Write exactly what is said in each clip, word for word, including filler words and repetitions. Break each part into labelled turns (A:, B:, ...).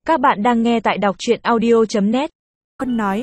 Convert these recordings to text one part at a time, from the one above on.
A: Các bạn đang nghe tại đọc truyện audio chấm net.
B: Quân nói: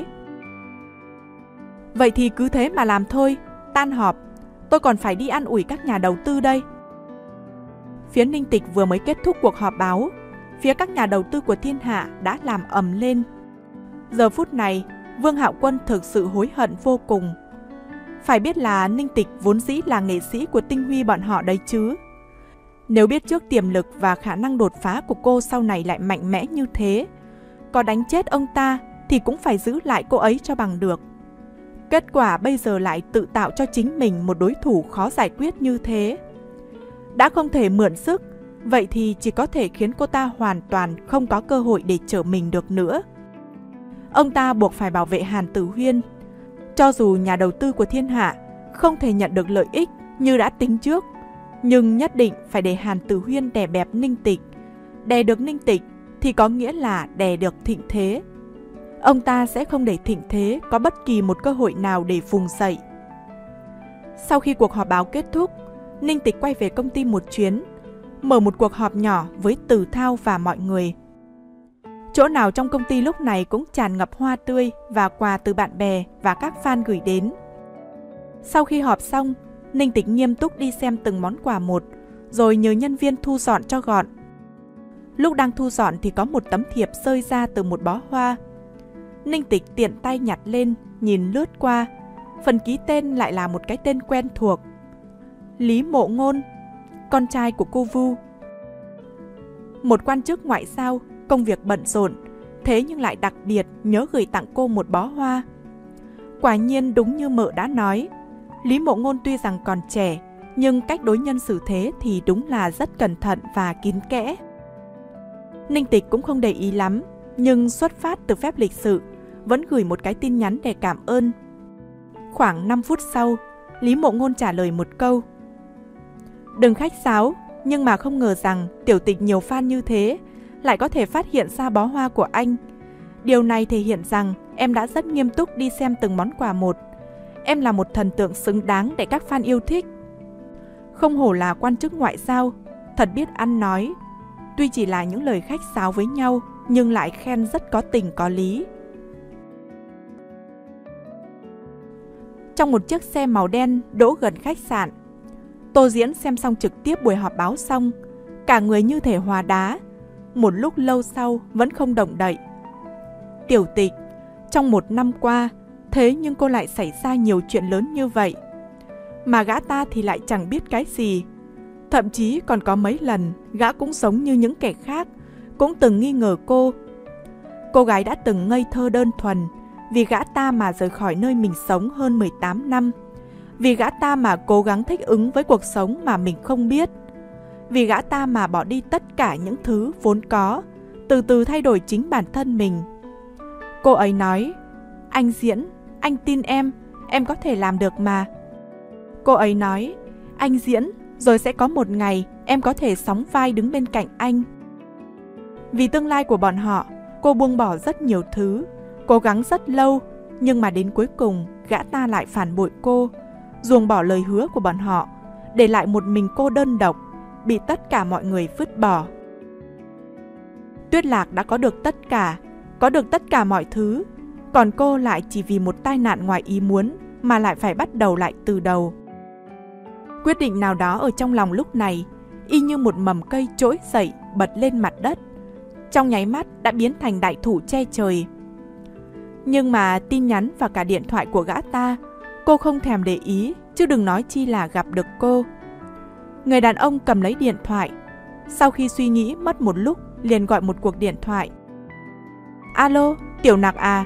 B: Vậy thì cứ thế mà làm thôi, tan họp, tôi còn phải đi an ủi các nhà đầu tư đây. Phía Ninh Tịch vừa mới kết thúc cuộc họp báo, phía các nhà đầu tư của thiên hạ đã làm ầm lên. Giờ phút này, Vương Hạo Quân thực sự hối hận vô cùng. Phải biết là Ninh Tịch vốn dĩ là nghệ sĩ của Tinh Huy bọn họ đấy chứ. Nếu biết trước tiềm lực và khả năng đột phá của cô sau này lại mạnh mẽ như thế, có đánh chết ông ta thì cũng phải giữ lại cô ấy cho bằng được. Kết quả bây giờ lại tự tạo cho chính mình một đối thủ khó giải quyết như thế. Đã không thể mượn sức, vậy thì chỉ có thể khiến cô ta hoàn toàn không có cơ hội để trở mình được nữa. Ông ta buộc phải bảo vệ Hàn Tử Huyên. Cho dù nhà đầu tư của thiên hạ không thể nhận được lợi ích như đã tính trước, nhưng nhất định phải để Hàn Tử Huyên đè bẹp Ninh Tịch. Đè được Ninh Tịch thì có nghĩa là đè được Thịnh Thế. Ông ta sẽ không để Thịnh Thế có bất kỳ một cơ hội nào để vùng dậy. Sau khi cuộc họp báo kết thúc, Ninh Tịch quay về công ty một chuyến, mở một cuộc họp nhỏ với Từ Thao và mọi người. Chỗ nào trong công ty lúc này cũng tràn ngập hoa tươi và quà từ bạn bè và các fan gửi đến. Sau khi họp xong, Ninh Tịch nghiêm túc đi xem từng món quà một, rồi nhờ nhân viên thu dọn cho gọn. Lúc đang thu dọn thì có một tấm thiệp rơi ra từ một bó hoa. Ninh Tịch tiện tay nhặt lên, nhìn lướt qua. Phần ký tên lại là một cái tên quen thuộc: Lý Mộ Ngôn, con trai của cô Vu. Một quan chức ngoại giao, công việc bận rộn, thế nhưng lại đặc biệt nhớ gửi tặng cô một bó hoa. Quả nhiên đúng như mợ đã nói, Lý Mộ Ngôn tuy rằng còn trẻ, nhưng cách đối nhân xử thế thì đúng là rất cẩn thận và kín kẽ. Ninh Tịch cũng không để ý lắm, nhưng xuất phát từ phép lịch sự, vẫn gửi một cái tin nhắn để cảm ơn. Khoảng năm phút sau, Lý Mộ Ngôn trả lời một câu: Đừng khách sáo, nhưng mà không ngờ rằng tiểu tịch nhiều fan như thế lại có thể phát hiện ra bó hoa của anh. Điều này thể hiện rằng em đã rất nghiêm túc đi xem từng món quà một. Em là một thần tượng xứng đáng để các fan yêu thích. Không hổ là quan chức ngoại giao, thật biết ăn nói. Tuy chỉ là những lời khách sáo với nhau, nhưng lại khen rất có tình có lý. Trong một chiếc xe màu đen đỗ gần khách sạn, Tô Diễn xem xong trực tiếp buổi họp báo xong, cả người như thể hóa đá. Một lúc lâu sau vẫn không động đậy. Tiểu Tịch, trong một năm qua, thế nhưng cô lại xảy ra nhiều chuyện lớn như vậy. Mà gã ta thì lại chẳng biết cái gì. Thậm chí còn có mấy lần gã cũng giống như những kẻ khác, cũng từng nghi ngờ cô. Cô gái đã từng ngây thơ đơn thuần, vì gã ta mà rời khỏi nơi mình sống hơn mười tám năm. Vì gã ta mà cố gắng thích ứng với cuộc sống mà mình không biết. Vì gã ta mà bỏ đi tất cả những thứ vốn có, từ từ thay đổi chính bản thân mình. Cô ấy nói: Anh Diễn, anh tin em, em có thể làm được mà. Cô ấy nói: Anh Diễn, rồi sẽ có một ngày em có thể sóng vai đứng bên cạnh anh. Vì tương lai của bọn họ, cô buông bỏ rất nhiều thứ, cố gắng rất lâu, nhưng mà đến cuối cùng gã ta lại phản bội cô, ruồng bỏ lời hứa của bọn họ, để lại một mình cô đơn độc, bị tất cả mọi người vứt bỏ. Tuyết Lạc đã có được tất cả, có được tất cả mọi thứ, còn cô lại chỉ vì một tai nạn ngoài ý muốn mà lại phải bắt đầu lại từ đầu. Quyết định nào đó ở trong lòng lúc này, y như một mầm cây trỗi dậy bật lên mặt đất, trong nháy mắt đã biến thành đại thụ che trời. Nhưng mà tin nhắn và cả điện thoại của gã ta, cô không thèm để ý, chứ đừng nói chi là gặp được cô. Người đàn ông cầm lấy điện thoại, sau khi suy nghĩ mất một lúc liền gọi một cuộc điện thoại. Alo, Tiểu Nặc à?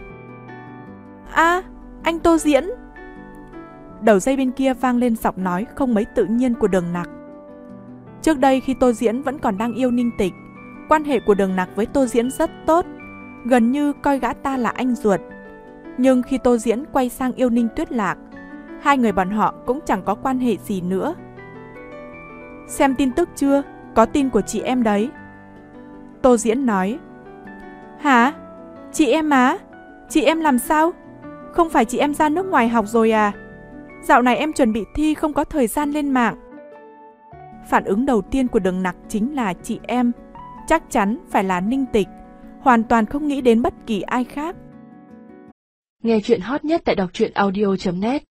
B: À, anh Tô Diễn. Đầu dây bên kia vang lên giọng nói không mấy tự nhiên của Đường Nặc. Trước đây khi Tô Diễn vẫn còn đang yêu Ninh Tịch, quan hệ của Đường Nặc với Tô Diễn rất tốt, gần như coi gã ta là anh ruột. Nhưng khi Tô Diễn quay sang yêu Ninh Tuyết Lạc, hai người bọn họ cũng chẳng có quan hệ gì nữa. Xem tin tức chưa? Có tin của chị em đấy. Tô Diễn nói. Hả? Chị em á? Chị em làm sao? Không phải chị em ra nước ngoài học rồi à? Dạo này em chuẩn bị thi không có thời gian lên mạng. Phản ứng đầu tiên của Đường Nặc chính là chị em. Chắc chắn phải là Ninh Tịch, hoàn toàn không nghĩ đến bất kỳ ai khác.
C: Nghe chuyện hot nhất tại đọc truyện audio chấm net.